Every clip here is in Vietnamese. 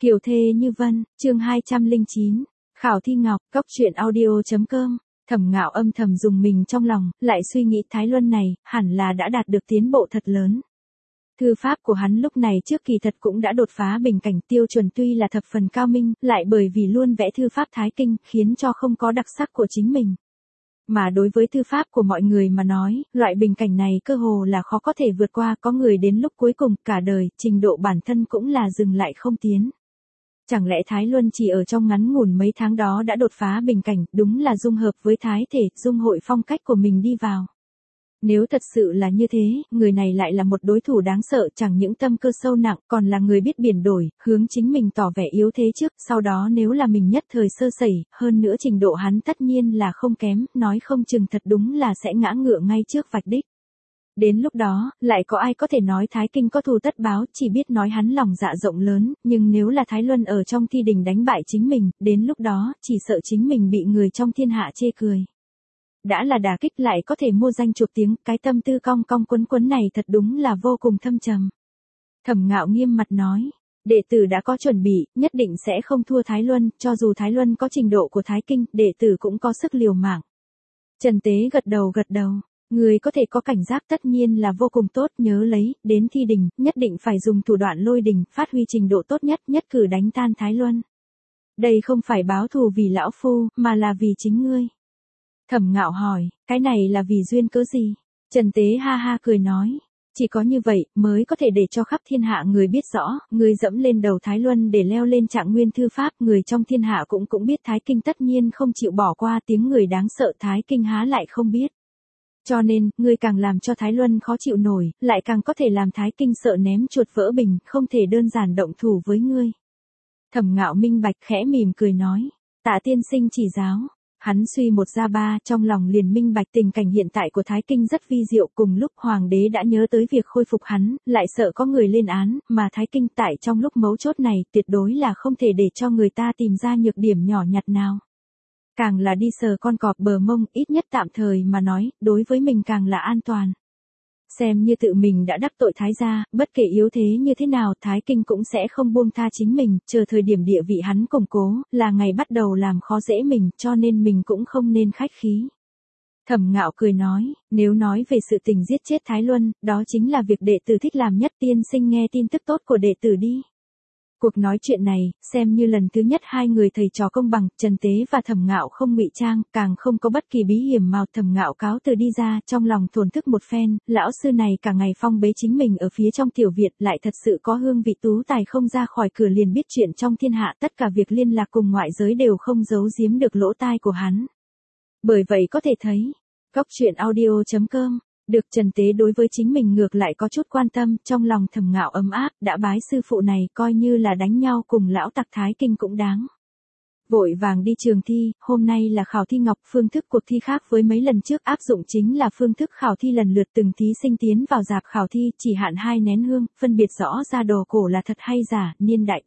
Kiều thê như vân, chương 209. Khảo thi ngọc, cốc truyện audio.com. Thẩm Ngạo âm thầm dùng mình trong lòng, lại suy nghĩ Thái Luân này, hẳn là đã đạt được tiến bộ thật lớn. Thư pháp của hắn lúc này trước kỳ thật cũng đã đột phá bình cảnh, tiêu chuẩn tuy là thập phần cao minh, lại bởi vì luôn vẽ thư pháp Thái Kinh, khiến cho không có đặc sắc của chính mình. Mà đối với thư pháp của mọi người mà nói, loại bình cảnh này cơ hồ là khó có thể vượt qua, có người đến lúc cuối cùng, cả đời, trình độ bản thân cũng là dừng lại không tiến. Chẳng lẽ Thái Luân chỉ ở trong ngắn ngủn mấy tháng đó đã đột phá bình cảnh, đúng là dung hợp với Thái thể, dung hội phong cách của mình đi vào. Nếu thật sự là như thế, người này lại là một đối thủ đáng sợ, chẳng những tâm cơ sâu nặng, còn là người biết biển đổi, hướng chính mình tỏ vẻ yếu thế trước, sau đó nếu là mình nhất thời sơ sẩy, hơn nữa trình độ hắn tất nhiên là không kém, nói không chừng thật đúng là sẽ ngã ngựa ngay trước vạch đích. Đến lúc đó, lại có ai có thể nói Thái Kinh có thù tất báo, chỉ biết nói hắn lòng dạ rộng lớn, nhưng nếu là Thái Luân ở trong thi đình đánh bại chính mình, đến lúc đó, chỉ sợ chính mình bị người trong thiên hạ chê cười. Đã là đả kích lại có thể mua danh chuộc tiếng, cái tâm tư cong cong quấn quấn này thật đúng là vô cùng thâm trầm. Thẩm Ngạo nghiêm mặt nói, đệ tử đã có chuẩn bị, nhất định sẽ không thua Thái Luân, cho dù Thái Luân có trình độ của Thái Kinh, đệ tử cũng có sức liều mạng. Trần Tế gật đầu. Người có thể có cảnh giác tất nhiên là vô cùng tốt, nhớ lấy, đến thi đình, nhất định phải dùng thủ đoạn lôi đình, phát huy trình độ tốt nhất, nhất cử đánh tan Thái Luân. Đây không phải báo thù vì lão phu, mà là vì chính ngươi. Thẩm Ngạo hỏi, cái này là vì duyên cớ gì? Trần Tế ha ha cười nói, chỉ có như vậy, mới có thể để cho khắp thiên hạ người biết rõ, ngươi dẫm lên đầu Thái Luân để leo lên trạng nguyên thư pháp, người trong thiên hạ cũng biết Thái Kinh tất nhiên không chịu bỏ qua, tiếng người đáng sợ Thái Kinh há lại không biết. Cho nên, ngươi càng làm cho Thái Luân khó chịu nổi, lại càng có thể làm Thái Kinh sợ ném chuột vỡ bình, không thể đơn giản động thủ với ngươi. Thẩm Ngạo minh bạch khẽ mỉm cười nói, Tạ tiên sinh chỉ giáo. Hắn suy một ra ba, trong lòng liền minh bạch tình cảnh hiện tại của Thái Kinh rất vi diệu, cùng lúc hoàng đế đã nhớ tới việc khôi phục hắn, lại sợ có người lên án, mà Thái Kinh tại trong lúc mấu chốt này, tuyệt đối là không thể để cho người ta tìm ra nhược điểm nhỏ nhặt nào. Càng là đi sờ con cọp bờ mông, ít nhất tạm thời mà nói, đối với mình càng là an toàn. Xem như tự mình đã đắc tội Thái gia, bất kể yếu thế như thế nào, Thái Kinh cũng sẽ không buông tha chính mình, chờ thời điểm địa vị hắn củng cố, là ngày bắt đầu làm khó dễ mình, cho nên mình cũng không nên khách khí. Thẩm Ngạo cười nói, nếu nói về sự tình giết chết Thái Luân, đó chính là việc đệ tử thích làm nhất, tiên sinh nghe tin tức tốt của đệ tử đi. Cuộc nói chuyện này, xem như lần thứ nhất hai người thầy trò công bằng, Trần Tế và Thẩm Ngạo không ngụy trang, càng không có bất kỳ bí hiểm màu. Thẩm Ngạo cáo từ đi ra, trong lòng thổn thức một phen, lão sư này cả ngày phong bế chính mình ở phía trong tiểu viện, lại thật sự có hương vị tú tài, không ra khỏi cửa liền biết chuyện trong thiên hạ, tất cả việc liên lạc cùng ngoại giới đều không giấu giếm được lỗ tai của hắn. Bởi vậy có thể thấy, cốc truyện audio.com. Được Trần Tế đối với chính mình ngược lại có chút quan tâm, trong lòng Thẩm Ngạo ấm áp, đã bái sư phụ này, coi như là đánh nhau cùng lão tặc Thái Kinh cũng đáng. Vội vàng đi trường thi, hôm nay là khảo thi ngọc, phương thức cuộc thi khác với mấy lần trước, áp dụng chính là phương thức khảo thi lần lượt, từng thí sinh tiến vào rạp khảo thi, chỉ hạn 2 nén hương, phân biệt rõ ra đồ cổ là thật hay giả, niên đại,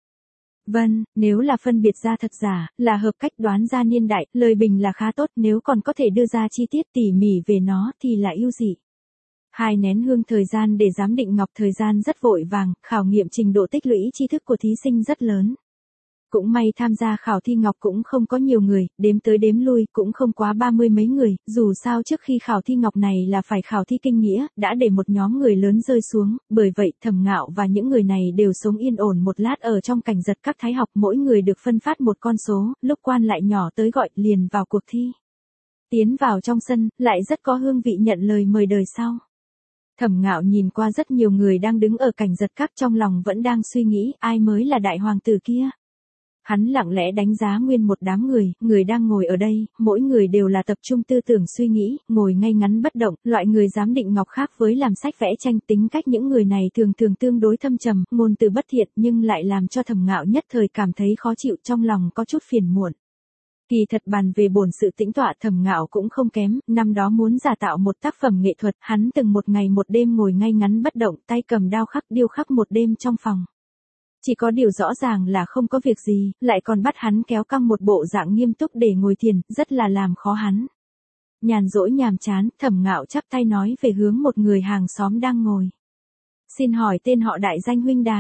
Vân, nếu là phân biệt ra thật giả, là hợp cách đoán ra niên đại, lời bình là khá tốt, nếu còn có thể đưa ra chi tiết tỉ mỉ về nó thì là ưu dị. 2 nén hương, thời gian để giám định ngọc, thời gian rất vội vàng, khảo nghiệm trình độ tích lũy tri thức của thí sinh rất lớn. Cũng may tham gia khảo thi ngọc cũng không có nhiều người, đếm tới đếm lui cũng không quá 30 mấy người, dù sao trước khi khảo thi ngọc này là phải khảo thi kinh nghĩa, đã để một nhóm người lớn rơi xuống, bởi vậy Thẩm Ngạo và những người này đều sống yên ổn một lát ở trong cảnh giật các thái học, mỗi người được phân phát một con số, lúc quan lại nhỏ tới gọi liền vào cuộc thi. Tiến vào trong sân, lại rất có hương vị nhận lời mời đời sau. Thẩm Ngạo nhìn qua rất nhiều người đang đứng ở cảnh giật các, trong lòng vẫn đang suy nghĩ ai mới là đại hoàng tử kia. Hắn lặng lẽ đánh giá nguyên một đám người đang ngồi ở đây, mỗi người đều là tập trung tư tưởng suy nghĩ, ngồi ngay ngắn bất động, loại người giám định ngọc khác với làm sách vẽ tranh, tính cách những người này thường tương đối thâm trầm, ngôn từ bất thiện, nhưng lại làm cho Thẩm Ngạo nhất thời cảm thấy khó chịu, trong lòng có chút phiền muộn. Kỳ thật bàn về bổn sự tĩnh tọa, Thẩm Ngạo cũng không kém, năm đó muốn giả tạo một tác phẩm nghệ thuật, hắn từng một ngày một đêm ngồi ngay ngắn bất động, tay cầm đao khắc điêu khắc một đêm trong phòng. Chỉ có điều rõ ràng là không có việc gì, lại còn bắt hắn kéo căng một bộ dạng nghiêm túc để ngồi thiền, rất là làm khó hắn. Nhàn rỗi nhàm chán, Thẩm Ngạo chắp tay nói về hướng một người hàng xóm đang ngồi. Xin hỏi tên họ đại danh huynh đài.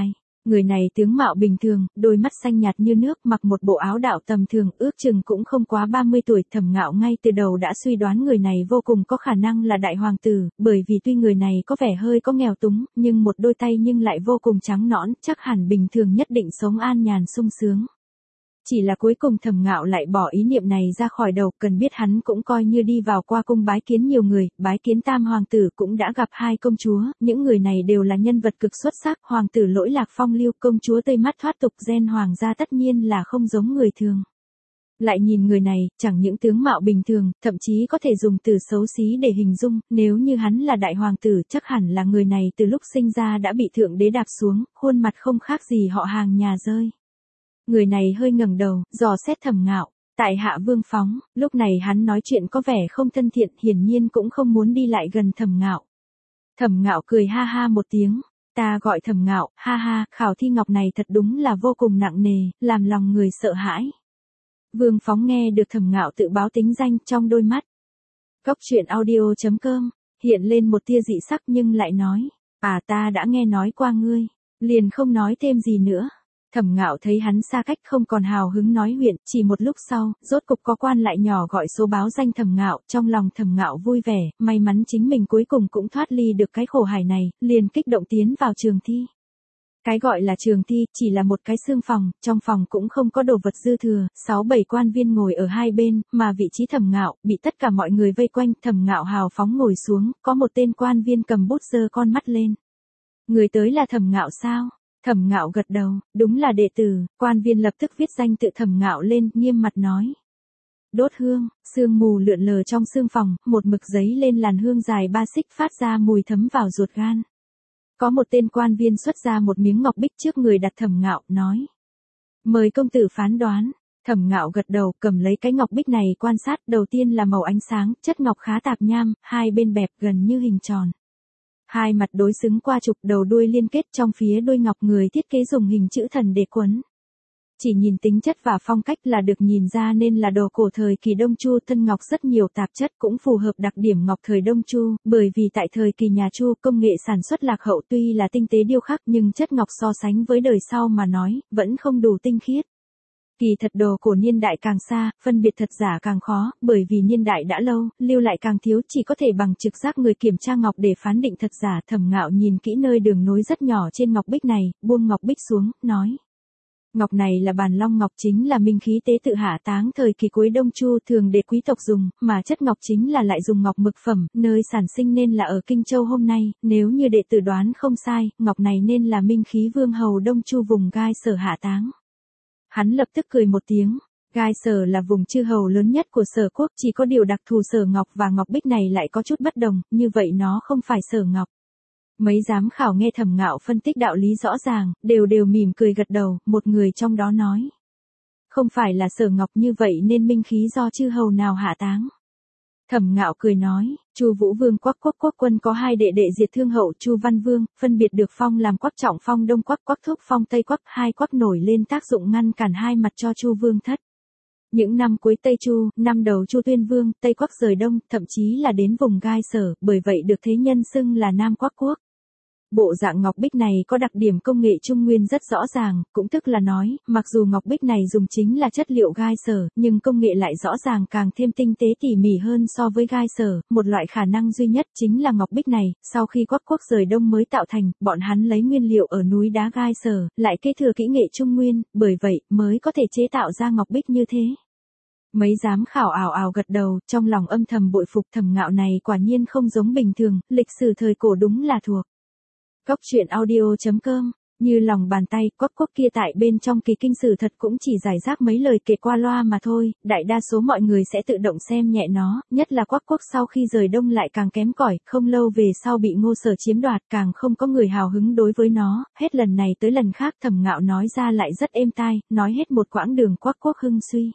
Người này tướng mạo bình thường, đôi mắt xanh nhạt như nước, mặc một bộ áo đạo tầm thường, ước chừng cũng không quá 30 tuổi. Thẩm Ngạo ngay từ đầu đã suy đoán người này vô cùng có khả năng là đại hoàng tử, bởi vì tuy người này có vẻ hơi có nghèo túng, nhưng một đôi tay nhưng lại vô cùng trắng nõn, chắc hẳn bình thường nhất định sống an nhàn sung sướng. Chỉ là cuối cùng Thẩm Ngạo lại bỏ ý niệm này ra khỏi đầu, cần biết hắn cũng coi như đi vào qua cung bái kiến nhiều người, bái kiến tam hoàng tử, cũng đã gặp hai công chúa, những người này đều là nhân vật cực xuất sắc, hoàng tử lỗi lạc phong lưu, công chúa tươi mắt thoát tục, gen hoàng gia tất nhiên là không giống người thường. Lại nhìn người này, chẳng những tướng mạo bình thường, thậm chí có thể dùng từ xấu xí để hình dung, nếu như hắn là đại hoàng tử chắc hẳn là người này từ lúc sinh ra đã bị thượng đế đạp xuống, khuôn mặt không khác gì họ hàng nhà rơi. Người này hơi ngẩng đầu, dò xét Thẩm Ngạo, tại hạ Vương Phóng, lúc này hắn nói chuyện có vẻ không thân thiện, hiển nhiên cũng không muốn đi lại gần Thẩm Ngạo. Thẩm Ngạo cười ha ha một tiếng, ta gọi Thẩm Ngạo, ha ha, khảo thi ngọc này thật đúng là vô cùng nặng nề, làm lòng người sợ hãi. Vương Phóng nghe được Thẩm Ngạo tự báo tính danh, trong đôi mắt Cốc truyện audio.com hiện lên một tia dị sắc nhưng lại nói, ta đã nghe nói qua ngươi, liền không nói thêm gì nữa. Thẩm Ngạo thấy hắn xa cách không còn hào hứng nói huyện, chỉ một lúc sau, rốt cục có quan lại nhỏ gọi số báo danh Thẩm Ngạo, trong lòng Thẩm Ngạo vui vẻ, may mắn chính mình cuối cùng cũng thoát ly được cái khổ hải này, liền kích động tiến vào trường thi. Cái gọi là trường thi, chỉ là một cái xương phòng, trong phòng cũng không có đồ vật dư thừa, 6-7 quan viên ngồi ở hai bên, mà vị trí Thẩm Ngạo, bị tất cả mọi người vây quanh, Thẩm Ngạo hào phóng ngồi xuống, có một tên quan viên cầm bút giơ con mắt lên. Người tới là Thẩm Ngạo sao? Thẩm Ngạo gật đầu, đúng là đệ tử, quan viên lập tức viết danh tự Thẩm Ngạo lên, nghiêm mặt nói. Đốt hương, sương mù lượn lờ trong sương phòng, một mực giấy lên làn hương dài 3 xích phát ra mùi thấm vào ruột gan. Có một tên quan viên xuất ra một miếng ngọc bích trước người đặt Thẩm Ngạo, nói. Mời công tử phán đoán. Thẩm Ngạo gật đầu, cầm lấy cái ngọc bích này quan sát, đầu tiên là màu ánh sáng, chất ngọc khá tạp nham, hai bên bẹp gần như hình tròn. Hai mặt đối xứng qua trục, đầu đuôi liên kết, trong phía đuôi ngọc người thiết kế dùng hình chữ thần để quấn. Chỉ nhìn tính chất và phong cách là được nhìn ra nên là đồ cổ thời kỳ Đông Chu, thân ngọc rất nhiều tạp chất, cũng phù hợp đặc điểm ngọc thời Đông Chu, bởi vì tại thời kỳ nhà Chu công nghệ sản xuất lạc hậu, tuy là tinh tế điêu khắc nhưng chất ngọc so sánh với đời sau mà nói, vẫn không đủ tinh khiết. Kỳ thật đồ cổ niên đại càng xa, phân biệt thật giả càng khó, bởi vì niên đại đã lâu, lưu lại càng thiếu, chỉ có thể bằng trực giác người kiểm tra ngọc để phán định thật giả. Thẩm Ngạo nhìn kỹ nơi đường nối rất nhỏ trên ngọc bích này, buông ngọc bích xuống, nói. Ngọc này là bàn long ngọc, chính là minh khí tế tự hạ táng thời kỳ cuối Đông Chu, thường để quý tộc dùng, mà chất ngọc chính là lại dùng ngọc mực phẩm, nơi sản sinh nên là ở Kinh Châu hôm nay, nếu như đệ tử đoán không sai, ngọc này nên là minh khí vương hầu Đông Chu vùng Gai Sở hạ táng. Hắn lập tức cười một tiếng, Gai Sở là vùng chư hầu lớn nhất của Sở quốc, chỉ có điều đặc thù Sở ngọc và ngọc bích này lại có chút bất đồng, như vậy nó không phải Sở ngọc. Mấy giám khảo nghe Thẩm Ngạo phân tích đạo lý rõ ràng, đều mỉm cười gật đầu, một người trong đó nói. Không phải là Sở ngọc, như vậy nên minh khí do chư hầu nào hạ táng. Thẩm Ngạo cười nói, Chu Vũ Vương Quắc Quốc quốc quân có hai đệ đệ diệt thương hậu Chu Văn Vương, phân biệt được phong làm Quắc Trọng Phong Đông Quắc, Quắc Thúc Phong Tây Quắc, hai Quắc nổi lên tác dụng ngăn cản hai mặt cho Chu Vương thất. Những năm cuối Tây Chu, năm đầu Chu Tuyên Vương, Tây Quắc rời Đông, thậm chí là đến vùng Gai Sở, bởi vậy được thế nhân xưng là Nam Quắc Quốc. Bộ dạng ngọc bích này có đặc điểm công nghệ Trung Nguyên rất rõ ràng, cũng tức là nói, mặc dù ngọc bích này dùng chính là chất liệu Gai Sở, nhưng công nghệ lại rõ ràng càng thêm tinh tế tỉ mỉ hơn so với Gai Sở, một loại khả năng duy nhất chính là ngọc bích này, sau khi Quắc Quốc rời Đông mới tạo thành, bọn hắn lấy nguyên liệu ở núi đá Gai Sở, lại kế thừa kỹ nghệ Trung Nguyên, bởi vậy, mới có thể chế tạo ra ngọc bích như thế. Mấy giám khảo ào ào gật đầu, trong lòng âm thầm bội phục. Thẩm Ngạo này quả nhiên không giống bình thường, lịch sử thời cổ đúng là thuộc. Cốc truyện audio.com, như lòng bàn tay, Quắc Quốc kia tại bên trong kỳ kinh sử thật cũng chỉ giải rác mấy lời kể qua loa mà thôi, đại đa số mọi người sẽ tự động xem nhẹ nó, nhất là Quắc Quốc sau khi rời Đông lại càng kém cỏi, không lâu về sau bị Ngô Sở chiếm đoạt, càng không có người hào hứng đối với nó, hết lần này tới lần khác Thẩm Ngạo nói ra lại rất êm tai, nói hết một quãng đường Quắc Quốc hưng suy.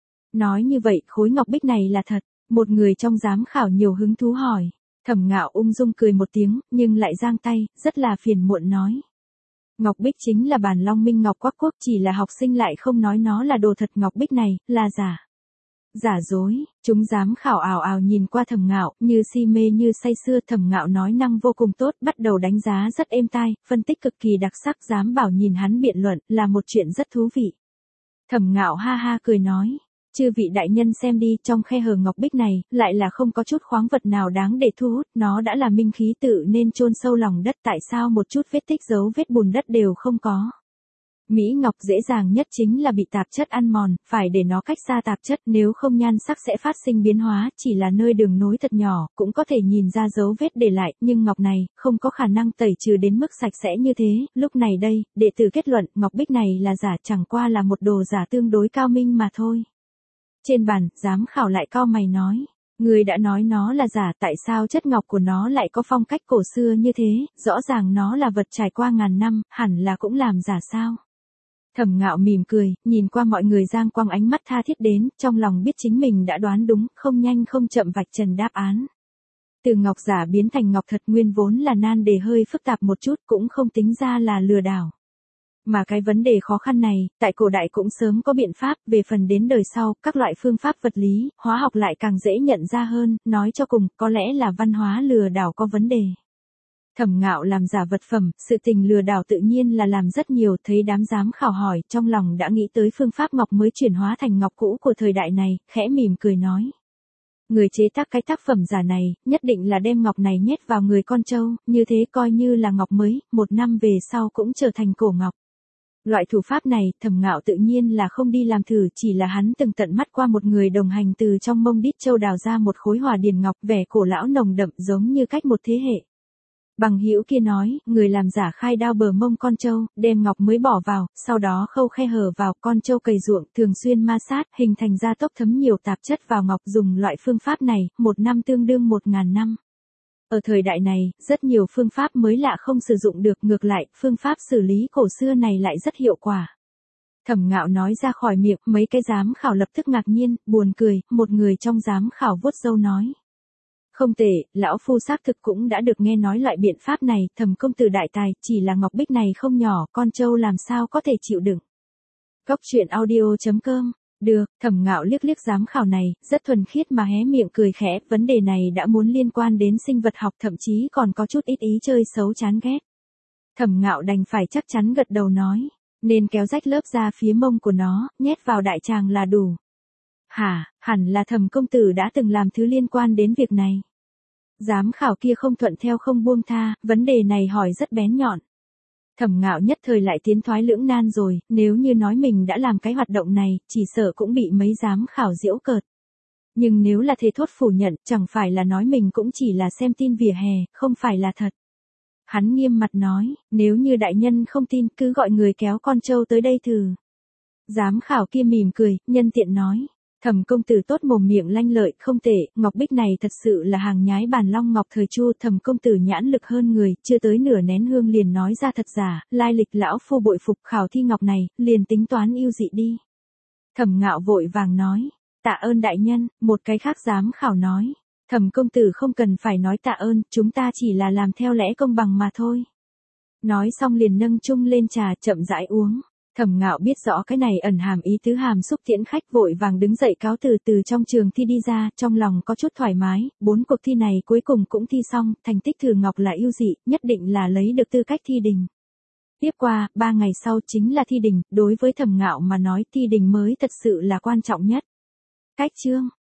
Nói như vậy, khối ngọc bích này là thật, một người trong giám khảo nhiều hứng thú hỏi. Thẩm Ngạo ung dung cười một tiếng, nhưng lại giang tay, rất là phiền muộn nói. Ngọc bích chính là bản Long Minh Ngọc Quắc Quốc, chỉ là học sinh lại không nói nó là đồ thật, ngọc bích này, là giả. Giả dối, chúng giám khảo ào ào nhìn qua Thẩm Ngạo, như si mê như say sưa. Thẩm Ngạo nói năng vô cùng tốt, bắt đầu đánh giá rất êm tai, phân tích cực kỳ đặc sắc, dám bảo nhìn hắn biện luận, là một chuyện rất thú vị. Thẩm Ngạo ha ha cười nói, chư vị đại nhân xem đi, trong khe hở ngọc bích này, lại là không có chút khoáng vật nào đáng để thu hút, nó đã là minh khí tự nên chôn sâu lòng đất, tại sao một chút vết tích dấu vết bùn đất đều không có. Mỹ ngọc dễ dàng nhất chính là bị tạp chất ăn mòn, phải để nó cách xa tạp chất, nếu không nhan sắc sẽ phát sinh biến hóa, chỉ là nơi đường nối thật nhỏ, cũng có thể nhìn ra dấu vết để lại, nhưng ngọc này, không có khả năng tẩy trừ đến mức sạch sẽ như thế. Lúc này đây, đệ tử kết luận, ngọc bích này là giả, chẳng qua là một đồ giả tương đối cao minh mà thôi. Trên bàn, giám khảo lại cau mày nói. Người đã nói nó là giả, tại sao chất ngọc của nó lại có phong cách cổ xưa như thế, rõ ràng nó là vật trải qua ngàn năm, hẳn là cũng làm giả sao? Thẩm Ngạo mỉm cười, nhìn qua mọi người giang quang ánh mắt tha thiết đến, trong lòng biết chính mình đã đoán đúng, không nhanh không chậm vạch trần đáp án. Từ ngọc giả biến thành ngọc thật nguyên vốn là nan đề hơi phức tạp một chút, cũng không tính ra là lừa đảo. Mà cái vấn đề khó khăn này, tại cổ đại cũng sớm có biện pháp, về phần đến đời sau, các loại phương pháp vật lý, hóa học lại càng dễ nhận ra hơn, nói cho cùng, có lẽ là văn hóa lừa đảo có vấn đề. Thẩm Ngạo làm giả vật phẩm, sự tình lừa đảo tự nhiên là làm rất nhiều, thấy đám giám khảo hỏi, trong lòng đã nghĩ tới phương pháp ngọc mới chuyển hóa thành ngọc cũ của thời đại này, khẽ mỉm cười nói. Người chế tác cái tác phẩm giả này, nhất định là đem ngọc này nhét vào người con trâu, như thế coi như là ngọc mới, 1 năm về sau cũng trở thành cổ ngọc. Loại thủ pháp này, Thẩm Ngạo tự nhiên là không đi làm thử, chỉ là hắn từng tận mắt qua một người đồng hành từ trong mông đít châu đào ra một khối hòa điền ngọc, vẻ cổ lão nồng đậm giống như cách một thế hệ. Bằng hữu kia nói, người làm giả khai đao bờ mông con trâu, đem ngọc mới bỏ vào, sau đó khâu khe hở vào, con trâu cày ruộng, thường xuyên ma sát, hình thành ra tốc thấm nhiều tạp chất vào ngọc. Dùng loại phương pháp này, 1 năm tương đương 1000 năm. Ở thời đại này, rất nhiều phương pháp mới lạ không sử dụng được, ngược lại, phương pháp xử lý cổ xưa này lại rất hiệu quả. Thẩm Ngạo nói ra khỏi miệng, mấy cái giám khảo lập tức ngạc nhiên, buồn cười, một người trong giám khảo vuốt râu nói. Không tệ, lão phu xác thực cũng đã được nghe nói loại biện pháp này, Thẩm công tử đại tài, chỉ là ngọc bích này không nhỏ, con trâu làm sao có thể chịu đựng. Góc truyện audio.com. Được, Thẩm Ngạo liếc liếc giám khảo này, rất thuần khiết mà hé miệng cười khẽ, vấn đề này đã muốn liên quan đến sinh vật học, thậm chí còn có chút ít ý chơi xấu chán ghét. Thẩm Ngạo đành phải chắc chắn gật đầu nói, nên kéo rách lớp da phía mông của nó, nhét vào đại tràng là đủ. Hả, hẳn là Thẩm công tử đã từng làm thứ liên quan đến việc này. Giám khảo kia không thuận theo không buông tha, vấn đề này hỏi rất bén nhọn. Thẩm Ngạo nhất thời lại tiến thoái lưỡng nan rồi, nếu như nói mình đã làm cái hoạt động này, chỉ sợ cũng bị mấy giám khảo giễu cợt. Nhưng nếu là thề thốt phủ nhận, chẳng phải là nói mình cũng chỉ là xem tin vỉa hè, không phải là thật. Hắn nghiêm mặt nói, nếu như đại nhân không tin, cứ gọi người kéo con trâu tới đây thử. Giám khảo kia mỉm cười, nhân tiện nói. Thẩm công tử tốt mồm miệng lanh lợi, không tệ, ngọc bích này thật sự là hàng nhái bản long ngọc thời Chu. Thẩm công tử nhãn lực hơn người, chưa tới nửa nén hương liền nói ra thật giả, lai lịch lão phu bội phục. Khảo thi ngọc này, liền tính toán yêu dị đi. Thẩm Ngạo vội vàng nói, tạ ơn đại nhân. Một cái khác giám khảo nói, Thẩm công tử không cần phải nói tạ ơn, chúng ta chỉ là làm theo lẽ công bằng mà thôi. Nói xong liền nâng chung lên trà, chậm rãi uống. Thẩm Ngạo biết rõ cái này ẩn hàm ý tứ hàm xúc tiễn khách, vội vàng đứng dậy cáo từ trong trường thi đi ra, trong lòng có chút thoải mái. 4 cuộc thi này cuối cùng cũng thi xong, thành tích Thừa Ngọc là ưu dị, nhất định là lấy được tư cách thi đình. Tiếp qua, 3 ngày sau chính là thi đình, đối với Thẩm Ngạo mà nói thi đình mới thật sự là quan trọng nhất. Cách chương